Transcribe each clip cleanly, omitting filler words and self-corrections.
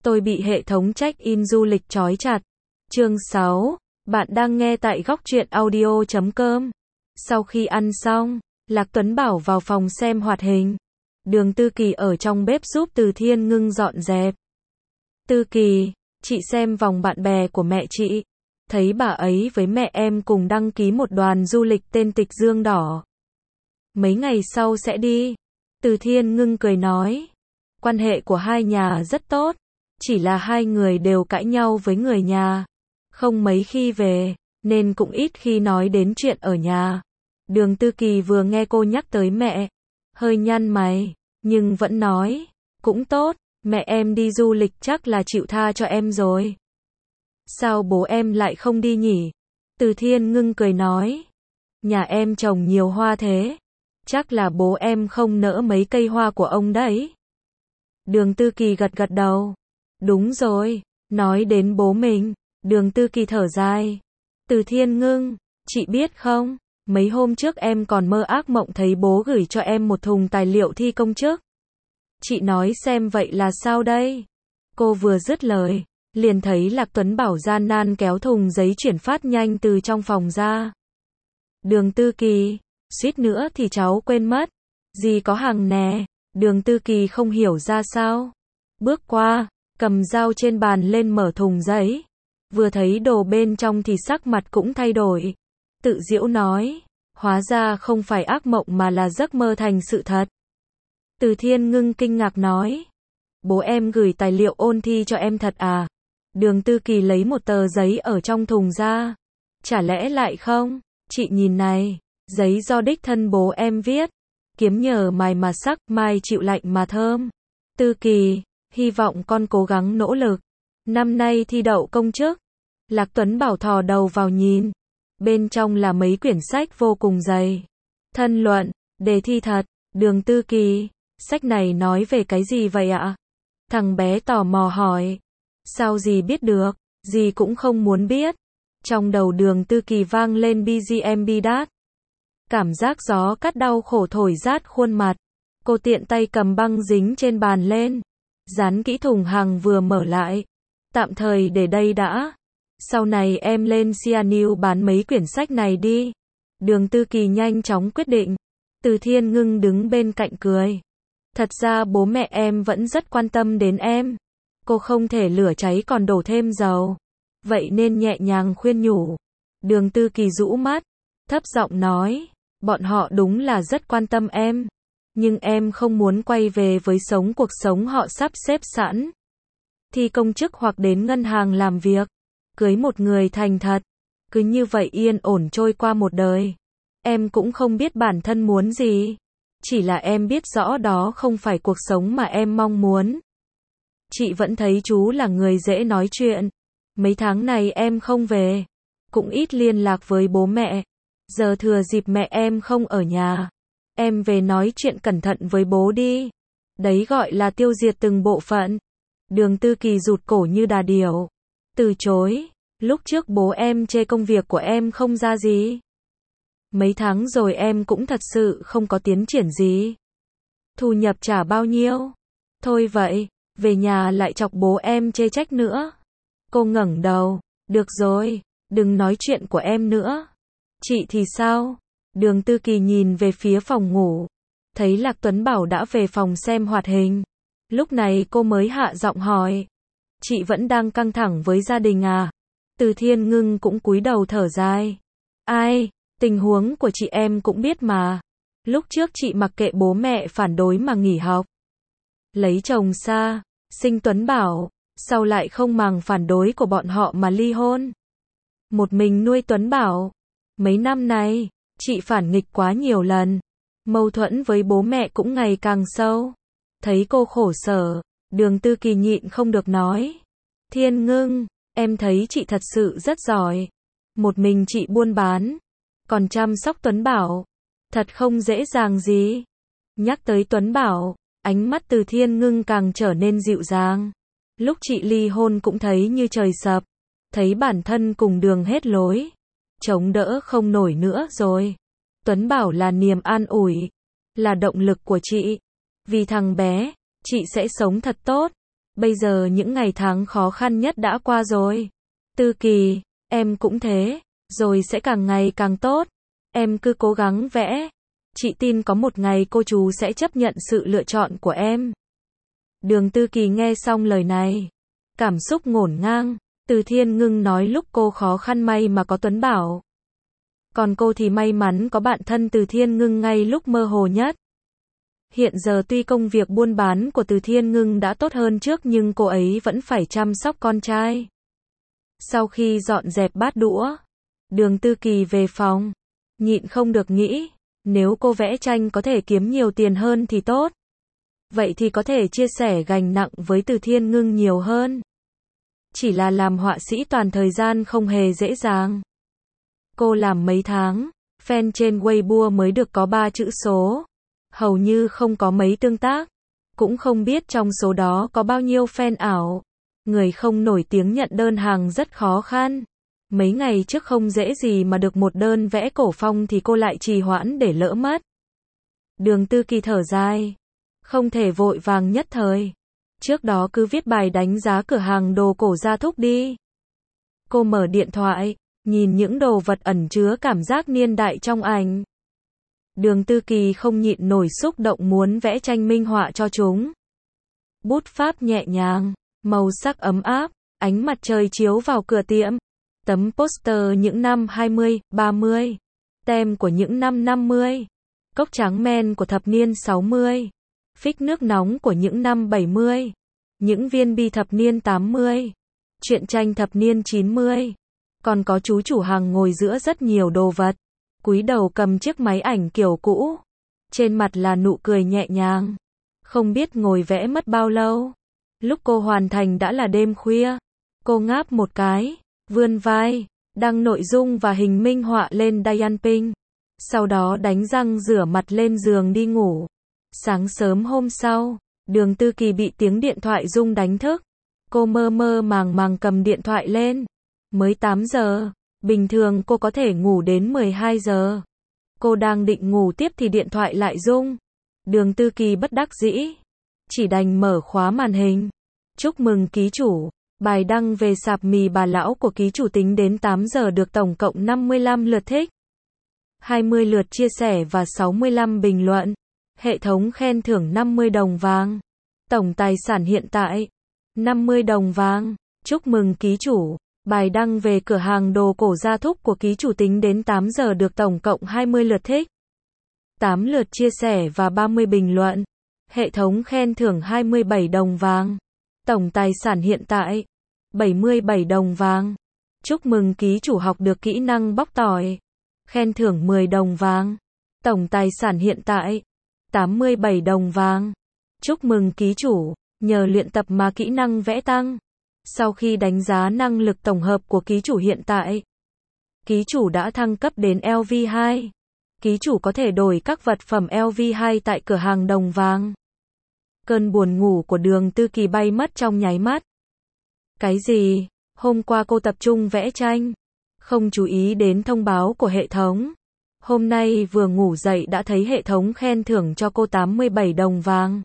Tôi bị hệ thống check-in du lịch trói chặt. Chương 6. Bạn đang nghe tại góc truyện audio.com. Sau khi ăn xong, Lạc Tuấn Bảo vào phòng xem hoạt hình. Đường Tư Kỳ ở trong bếp giúp Từ Thiên Ngưng dọn dẹp. Tư Kỳ, chị xem vòng bạn bè của mẹ chị. Thấy bà ấy với mẹ em cùng đăng ký một đoàn du lịch tên Tịch Dương Đỏ. Mấy ngày sau sẽ đi. Từ Thiên Ngưng cười nói. Quan hệ của hai nhà rất tốt. Chỉ là hai người đều cãi nhau với người nhà. Không mấy khi về, nên cũng ít khi nói đến chuyện ở nhà. Đường Tư Kỳ vừa nghe cô nhắc tới mẹ, hơi nhăn mày, nhưng vẫn nói, cũng tốt, mẹ em đi du lịch chắc là chịu tha cho em rồi. Sao bố em lại không đi nhỉ? Từ Thiên Ngưng cười nói, nhà em trồng nhiều hoa thế, chắc là bố em không nỡ mấy cây hoa của ông đấy. Đường Tư Kỳ gật gật đầu, đúng rồi, nói đến bố mình, Đường Tư Kỳ thở dài. Từ Thiên Ngưng, chị biết không, mấy hôm trước em còn mơ ác mộng thấy bố gửi cho em một thùng tài liệu thi công chức. Chị nói xem vậy là sao đây? Cô vừa dứt lời, liền thấy Lạc Tuấn Bảo gian nan kéo thùng giấy chuyển phát nhanh từ trong phòng ra. Đường Tư Kỳ, suýt nữa thì cháu quên mất. Gì có hàng nè, Đường Tư Kỳ không hiểu ra sao. Bước qua, cầm dao trên bàn lên mở thùng giấy. Vừa thấy đồ bên trong thì sắc mặt cũng thay đổi. Tự giễu nói, hóa ra không phải ác mộng mà là giấc mơ thành sự thật. Từ Thiên Ngưng kinh ngạc nói, bố em gửi tài liệu ôn thi cho em thật à? Đường Tư Kỳ lấy một tờ giấy ở trong thùng ra. Chả lẽ lại không? Chị nhìn này, giấy do đích thân bố em viết. Kiếm nhờ mài mà sắc, mai chịu lạnh mà thơm. Tư Kỳ, hy vọng con cố gắng nỗ lực. Năm nay thi đậu công chức. Lạc Tuấn Bảo thò đầu vào nhìn. Bên trong là mấy quyển sách vô cùng dày. Thân luận, đề thi thật. Đường Tư Kỳ, sách này nói về cái gì vậy ạ? Thằng bé tò mò hỏi. Sao dì biết được? Dì cũng không muốn biết. Trong đầu Đường Tư Kỳ vang lên BGM Bidat. Cảm giác gió cắt đau khổ thổi rát khuôn mặt. Cô tiện tay cầm băng dính trên bàn lên. Dán kỹ thùng hàng vừa mở lại. Tạm thời để đây đã. Sau này em lên Sianiu bán mấy quyển sách này đi. Đường Tư Kỳ nhanh chóng quyết định. Từ Thiên Ngưng đứng bên cạnh cười. Thật ra bố mẹ em vẫn rất quan tâm đến em. Cô không thể lửa cháy còn đổ thêm dầu. Vậy nên nhẹ nhàng khuyên nhủ. Đường Tư Kỳ rũ mắt, thấp giọng nói. Bọn họ đúng là rất quan tâm em. Nhưng em không muốn quay về với cuộc sống họ sắp xếp sẵn. Thi công chức hoặc đến ngân hàng làm việc. Cưới một người thành thật. Cứ như vậy yên ổn trôi qua một đời. Em cũng không biết bản thân muốn gì. Chỉ là em biết rõ đó không phải cuộc sống mà em mong muốn. Chị vẫn thấy chú là người dễ nói chuyện. Mấy tháng này em không về. Cũng ít liên lạc với bố mẹ. Giờ thừa dịp mẹ em không ở nhà. Em về nói chuyện cẩn thận với bố đi. Đấy gọi là tiêu diệt từng bộ phận. Đường Tư Kỳ rụt cổ như đà điểu. Từ chối. Lúc trước bố em chê công việc của em không ra gì. Mấy tháng rồi em cũng thật sự không có tiến triển gì. Thu nhập trả bao nhiêu? Thôi vậy, về nhà lại chọc bố em chê trách nữa. Cô ngẩng đầu. Được rồi, đừng nói chuyện của em nữa. Chị thì sao? Đường Tư Kỳ nhìn về phía phòng ngủ. Thấy Lạc Tuấn Bảo đã về phòng xem hoạt hình. Lúc này cô mới hạ giọng hỏi. Chị vẫn đang căng thẳng với gia đình à? Từ Thiên Ngưng cũng cúi đầu thở dài. Ai, tình huống của chị em cũng biết mà. Lúc trước chị mặc kệ bố mẹ phản đối mà nghỉ học. Lấy chồng xa, sinh Tuấn Bảo, sau lại không màng phản đối của bọn họ mà ly hôn. Một mình nuôi Tuấn Bảo. Mấy năm nay, chị phản nghịch quá nhiều lần. Mâu thuẫn với bố mẹ cũng ngày càng sâu. Thấy cô khổ sở, Đường Tư Kỳ nhịn không được nói. Thiên Ngưng, em thấy chị thật sự rất giỏi. Một mình chị buôn bán, còn chăm sóc Tuấn Bảo. Thật không dễ dàng gì. Nhắc tới Tuấn Bảo, ánh mắt Từ Thiên Ngưng càng trở nên dịu dàng. Lúc chị ly hôn cũng thấy như trời sập. Thấy bản thân cùng đường hết lối. Chống đỡ không nổi nữa rồi. Tuấn Bảo là niềm an ủi. Là động lực của chị. Vì thằng bé, chị sẽ sống thật tốt. Bây giờ những ngày tháng khó khăn nhất đã qua rồi. Tư Kỳ, em cũng thế, rồi sẽ càng ngày càng tốt. Em cứ cố gắng vẽ. Chị tin có một ngày cô chú sẽ chấp nhận sự lựa chọn của em. Đường Tư Kỳ nghe xong lời này, cảm xúc ngổn ngang. Từ Thiên Ngưng nói lúc cô khó khăn may mà có Tuấn Bảo. Còn cô thì may mắn có bạn thân Từ Thiên Ngưng ngay lúc mơ hồ nhất. Hiện giờ tuy công việc buôn bán của Từ Thiên Ngưng đã tốt hơn trước nhưng cô ấy vẫn phải chăm sóc con trai. Sau khi dọn dẹp bát đũa, Đường Tư Kỳ về phòng, nhịn không được nghĩ, nếu cô vẽ tranh có thể kiếm nhiều tiền hơn thì tốt. Vậy thì có thể chia sẻ gánh nặng với Từ Thiên Ngưng nhiều hơn. Chỉ là làm họa sĩ toàn thời gian không hề dễ dàng. Cô làm mấy tháng, fan trên Weibo mới được có 3 chữ số. Hầu như không có mấy tương tác. Cũng không biết trong số đó có bao nhiêu fan ảo. Người không nổi tiếng nhận đơn hàng rất khó khăn. Mấy ngày trước không dễ gì mà được một đơn vẽ cổ phong thì cô lại trì hoãn để lỡ mất. Đường Tư Kỳ thở dài. Không thể vội vàng nhất thời. Trước đó cứ viết bài đánh giá cửa hàng đồ cổ Gia Thúc đi. Cô mở điện thoại, nhìn những đồ vật ẩn chứa cảm giác niên đại trong ảnh. Đường Tư Kỳ không nhịn nổi xúc động muốn vẽ tranh minh họa cho chúng. Bút pháp nhẹ nhàng, màu sắc ấm áp, ánh mặt trời chiếu vào cửa tiệm. Tấm poster những năm 20, 30. Tem của những năm 50. Cốc tráng men của thập niên 60. Phích nước nóng của những năm 70. Những viên bi thập niên 80. Truyện tranh thập niên 90. Còn có chú chủ hàng ngồi giữa rất nhiều đồ vật. Cúi đầu cầm chiếc máy ảnh kiểu cũ. Trên mặt là nụ cười nhẹ nhàng. Không biết ngồi vẽ mất bao lâu. Lúc cô hoàn thành đã là đêm khuya. Cô ngáp một cái, vươn vai, đăng nội dung và hình minh họa lên Dianping. Sau đó đánh răng rửa mặt lên giường đi ngủ. Sáng sớm hôm sau, Đường Tư Kỳ bị tiếng điện thoại rung đánh thức. Cô mơ mơ màng màng cầm điện thoại lên. Mới 8 giờ, bình thường cô có thể ngủ đến 12 giờ. Cô đang định ngủ tiếp thì điện thoại lại rung. Đường Tư Kỳ bất đắc dĩ, chỉ đành mở khóa màn hình. Chúc mừng ký chủ, bài đăng về sạp mì bà lão của ký chủ tính đến 8 giờ được tổng cộng 55 lượt thích, 20 lượt chia sẻ và 65 bình luận. Hệ thống khen thưởng 50 đồng vàng. Tổng tài sản hiện tại 50 đồng vàng. Chúc mừng ký chủ, bài đăng về cửa hàng đồ cổ Gia Thúc của ký chủ tính đến 8 giờ được tổng cộng 20 lượt thích, 8 lượt chia sẻ và 30 bình luận. Hệ thống khen thưởng 27 đồng vàng. Tổng tài sản hiện tại 77 đồng vàng. Chúc mừng ký chủ học được kỹ năng bóc tỏi. Khen thưởng 10 đồng vàng. Tổng tài sản hiện tại 87 đồng vàng. Chúc mừng ký chủ, nhờ luyện tập mà kỹ năng vẽ tăng. Sau khi đánh giá năng lực tổng hợp của ký chủ hiện tại, ký chủ đã thăng cấp đến LV2. Ký chủ có thể đổi các vật phẩm LV2 tại cửa hàng đồng vàng. Cơn buồn ngủ của Đường Tư Kỳ bay mất trong nháy mắt. Cái gì? Hôm qua cô tập trung vẽ tranh, không chú ý đến thông báo của hệ thống. Hôm nay vừa ngủ dậy đã thấy hệ thống khen thưởng cho cô 87 đồng vàng.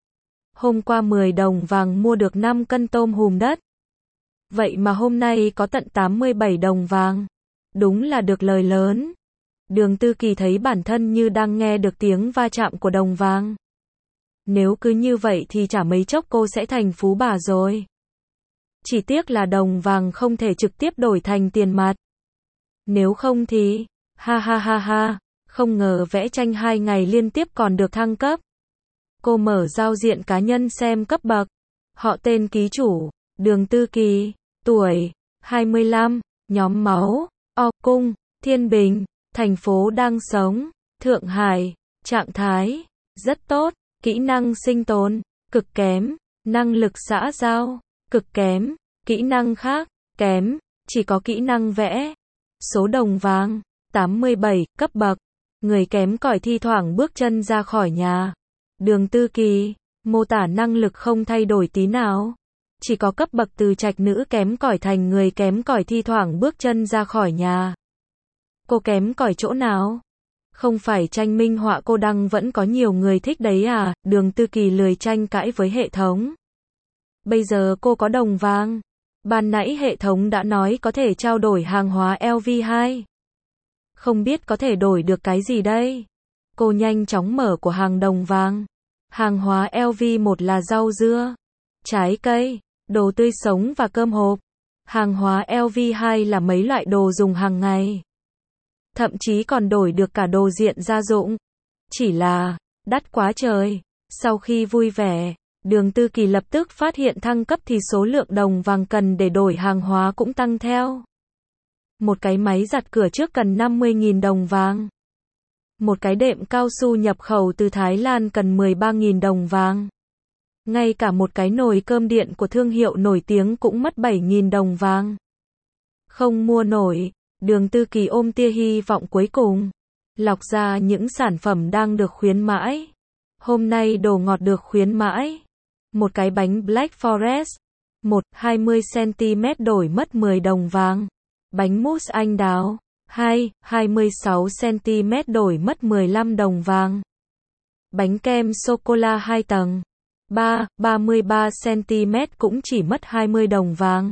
Hôm qua 10 đồng vàng mua được 5 cân tôm hùm đất. Vậy mà hôm nay có tận 87 đồng vàng. Đúng là được lời lớn. Đường Tư Kỳ thấy bản thân như đang nghe được tiếng va chạm của đồng vàng. Nếu cứ như vậy thì chả mấy chốc cô sẽ thành phú bà rồi. Chỉ tiếc là đồng vàng không thể trực tiếp đổi thành tiền mặt. Nếu không thì, ha ha ha ha, không ngờ vẽ tranh 2 ngày liên tiếp còn được thăng cấp. Cô mở giao diện cá nhân xem cấp bậc. Họ tên ký chủ, Đường Tư Kỳ, tuổi, 25, nhóm máu, O cung, Thiên Bình, thành phố đang sống, Thượng Hải, trạng thái, rất tốt, kỹ năng sinh tồn, cực kém, năng lực xã giao, cực kém, kỹ năng khác, kém, chỉ có kỹ năng vẽ. Số đồng vàng, 87, cấp bậc, người kém cỏi thi thoảng bước chân ra khỏi nhà. Đường Tư Kỳ, mô tả năng lực không thay đổi tí nào. Chỉ có cấp bậc từ trạch nữ kém cỏi thành người kém cỏi thi thoảng bước chân ra khỏi nhà. Cô kém cỏi chỗ nào? Không phải tranh minh họa cô đăng vẫn có nhiều người thích đấy à? Đường Tư Kỳ lười tranh cãi với hệ thống. Bây giờ cô có đồng vàng. Ban nãy hệ thống đã nói có thể trao đổi hàng hóa LV2. Không biết có thể đổi được cái gì đây? Cô nhanh chóng mở của hàng đồng vàng. Hàng hóa LV1 là rau dưa, trái cây, đồ tươi sống và cơm hộp. Hàng hóa LV2 là mấy loại đồ dùng hàng ngày. Thậm chí còn đổi được cả đồ diện gia dụng. Chỉ là, đắt quá trời. Sau khi vui vẻ, Đường Tư Kỳ lập tức phát hiện thăng cấp thì số lượng đồng vàng cần để đổi hàng hóa cũng tăng theo. Một cái máy giặt cửa trước cần 50.000 đồng vàng. Một cái đệm cao su nhập khẩu từ Thái Lan cần 13.000 đồng vàng. Ngay cả một cái nồi cơm điện của thương hiệu nổi tiếng cũng mất 7.000 đồng vàng. Không mua nổi, Đường Tư Kỳ ôm tia hy vọng cuối cùng. Lọc ra những sản phẩm đang được khuyến mãi. Hôm nay đồ ngọt được khuyến mãi. Một cái bánh Black Forest. 20cm đổi mất 10 đồng vàng. Bánh mousse anh đào. 26cm đổi mất 15 đồng vàng. Bánh kem sô-cô-la 2 tầng. 33cm cũng chỉ mất 20 đồng vàng.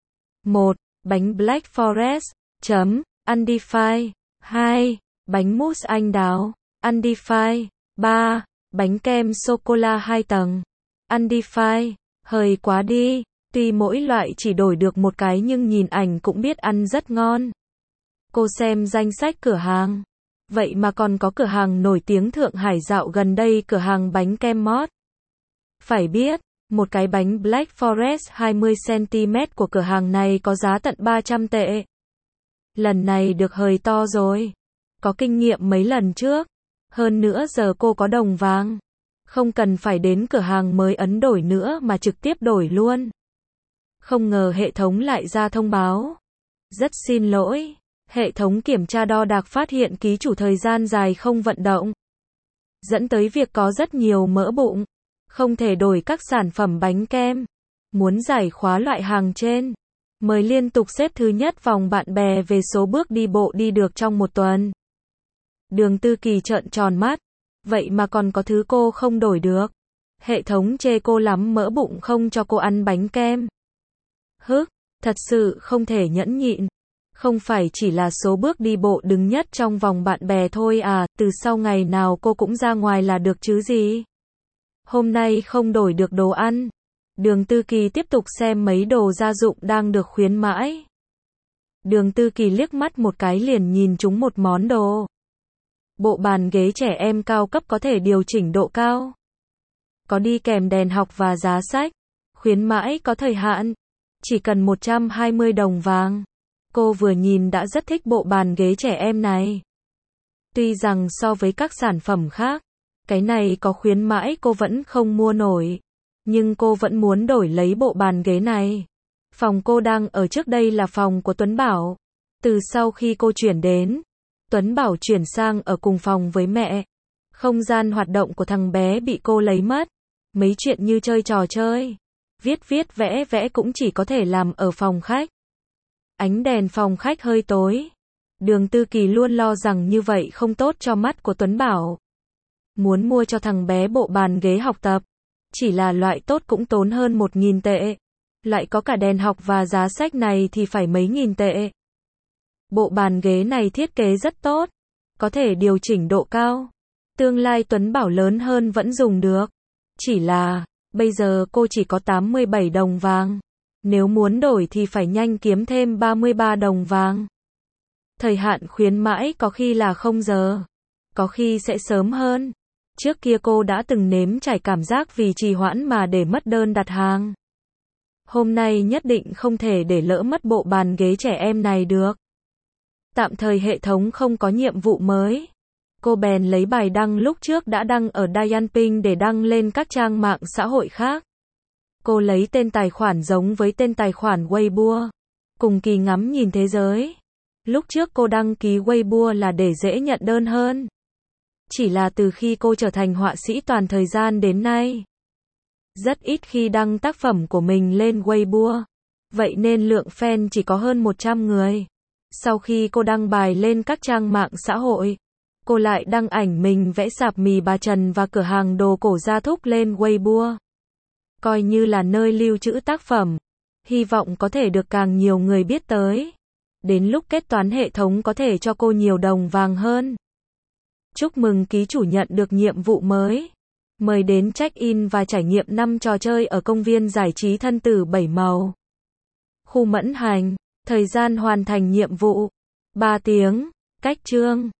Bánh Black Forest. Undefined. 2. Bánh mousse anh đào. Undefined. 3. Bánh kem sô-cô-la 2 tầng. Undefined. Hơi quá đi. Tuy mỗi loại chỉ đổi được một cái nhưng nhìn ảnh cũng biết ăn rất ngon. Cô xem danh sách cửa hàng. Vậy mà còn có cửa hàng nổi tiếng Thượng Hải dạo gần đây, cửa hàng bánh kem Mót. Phải biết, một cái bánh Black Forest 20cm của cửa hàng này có giá tận 300 tệ. Lần này được hời to rồi. Có kinh nghiệm mấy lần trước. Hơn nữa giờ cô có đồng vàng. Không cần phải đến cửa hàng mới ấn đổi nữa mà trực tiếp đổi luôn. Không ngờ hệ thống lại ra thông báo. Rất xin lỗi. Hệ thống kiểm tra đo đạc phát hiện ký chủ thời gian dài không vận động. Dẫn tới việc có rất nhiều mỡ bụng. Không thể đổi các sản phẩm bánh kem. Muốn giải khóa loại hàng trên. Mời liên tục xếp thứ nhất vòng bạn bè về số bước đi bộ đi được trong một tuần. Đường Tư Kỳ trợn tròn mắt. Vậy mà còn có thứ cô không đổi được. Hệ thống chê cô lắm mỡ bụng không cho cô ăn bánh kem. Thật sự không thể nhẫn nhịn. Không phải chỉ là số bước đi bộ đứng nhất trong vòng bạn bè thôi à, từ sau ngày nào cô cũng ra ngoài là được chứ gì. Hôm nay không đổi được đồ ăn. Đường Tư Kỳ tiếp tục xem mấy đồ gia dụng đang được khuyến mãi. Đường Tư Kỳ liếc mắt một cái liền nhìn trúng một món đồ. Bộ bàn ghế trẻ em cao cấp có thể điều chỉnh độ cao. Có đi kèm đèn học và giá sách. Khuyến mãi có thời hạn. Chỉ cần 120 đồng vàng. Cô vừa nhìn đã rất thích bộ bàn ghế trẻ em này. Tuy rằng so với các sản phẩm khác, cái này có khuyến mãi cô vẫn không mua nổi. Nhưng cô vẫn muốn đổi lấy bộ bàn ghế này. Phòng cô đang ở trước đây là phòng của Tuấn Bảo. Từ sau khi cô chuyển đến, Tuấn Bảo chuyển sang ở cùng phòng với mẹ. Không gian hoạt động của thằng bé bị cô lấy mất. Mấy chuyện như chơi trò chơi, viết vẽ vẽ cũng chỉ có thể làm ở phòng khách. Ánh đèn phòng khách hơi tối. Đường Tư Kỳ luôn lo rằng như vậy không tốt cho mắt của Tuấn Bảo. Muốn mua cho thằng bé bộ bàn ghế học tập. Chỉ là loại tốt cũng tốn hơn 1.000 tệ. Lại có cả đèn học và giá sách này thì phải mấy nghìn tệ. Bộ bàn ghế này thiết kế rất tốt. Có thể điều chỉnh độ cao. Tương lai Tuấn Bảo lớn hơn vẫn dùng được. Chỉ là, bây giờ cô chỉ có 87 đồng vàng. Nếu muốn đổi thì phải nhanh kiếm thêm 33 đồng vàng. Thời hạn khuyến mãi có khi là 0 giờ. Có khi sẽ sớm hơn. Trước kia cô đã từng nếm trải cảm giác vì trì hoãn mà để mất đơn đặt hàng. Hôm nay nhất định không thể để lỡ mất bộ bàn ghế trẻ em này được. Tạm thời hệ thống không có nhiệm vụ mới. Cô bèn lấy bài đăng lúc trước đã đăng ở Dianping để đăng lên các trang mạng xã hội khác. Cô lấy tên tài khoản giống với tên tài khoản Weibo. Cùng kỳ ngắm nhìn thế giới. Lúc trước cô đăng ký Weibo là để dễ nhận đơn hơn. Chỉ là từ khi cô trở thành họa sĩ toàn thời gian đến nay, rất ít khi đăng tác phẩm của mình lên Weibo. Vậy nên lượng fan chỉ có hơn 100 người. Sau khi cô đăng bài lên các trang mạng xã hội, cô lại đăng ảnh mình vẽ sạp mì bà Trần và cửa hàng đồ cổ gia thúc lên Weibo. coi như là nơi lưu trữ tác phẩm. Hy vọng có thể được càng nhiều người biết tới. Đến lúc kết toán hệ thống có thể cho cô nhiều đồng vàng hơn. Chúc mừng ký chủ nhận được nhiệm vụ mới. Mời đến check-in và trải nghiệm 5 trò chơi ở công viên giải trí Thân Tử Bảy Màu. Khu Mẫn Hành. Thời gian hoàn thành nhiệm vụ 3 tiếng. Cách chương